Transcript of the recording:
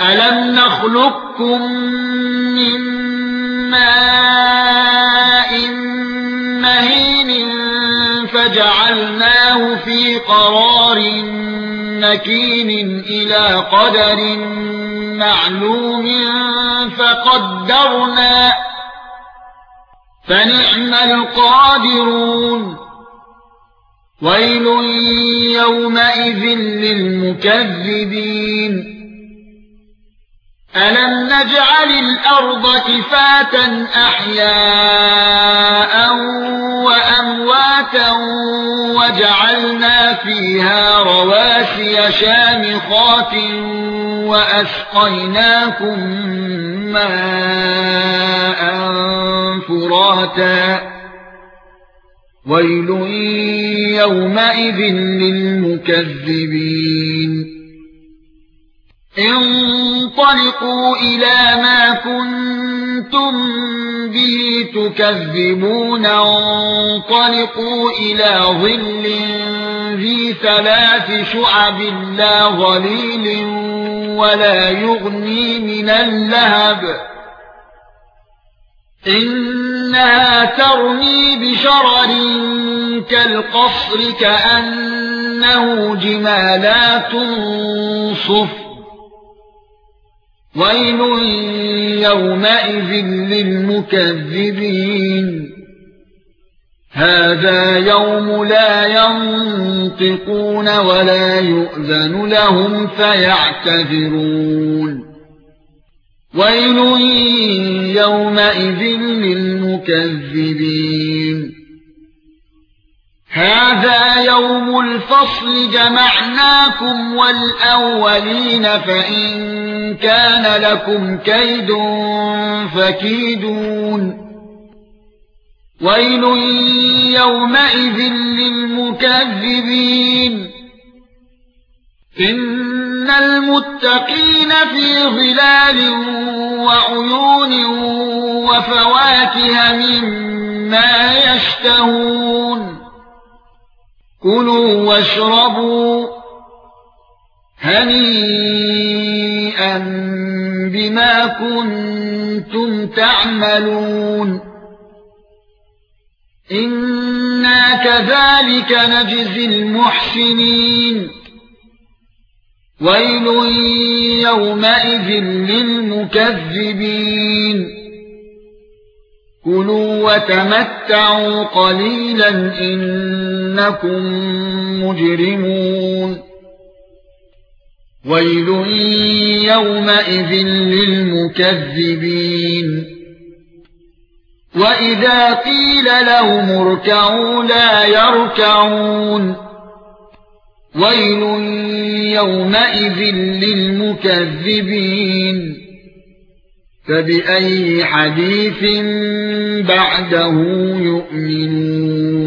ألم نخلقكم من ماء مهين فجعلناه في قرار مكين إلى قدر معلوم فقدرنا فنعم القادرون ويل يومئذ للمكذبين ألم نجعل الأرض كفاتا أحياء وأمواتا وجعلنا فيها رواسي شامخات وأسقيناكم ماء فراتا ويل يومئذ للمكذبين انطلقوا إلى ما كنتم به تكذبون انطلقوا إلى ظل ذي 3 شعب لا ظليل ولا يغني من اللهب إنها ترمي بشرر كالقصر كأنه جمالات صفر ويل يومئذ للمكذبين هذا يوم لا ينطقون ولا يؤذن لهم فيعتذرون ويل يومئذ للمكذبين هذا يوم الفصل جمعناكم والأولين فإن كان لكم كيد فكيدون ويل يومئذ للمكذبين إن المتقين في ظلال وعيون وفواكه مما يشتهون كلوا واشربوا هنيئا بما كنتم تعملون إنا كذلك نجزي المحسنين ويل يومئذ للمكذبين كلوا وتمتعوا قليلا إنكم مجرمون ويل يومئذ للمكذبين وإذا قيل لهم اركعوا لا يركعون ويل يومئذ للمكذبين فبأي حديث بعده يؤمنون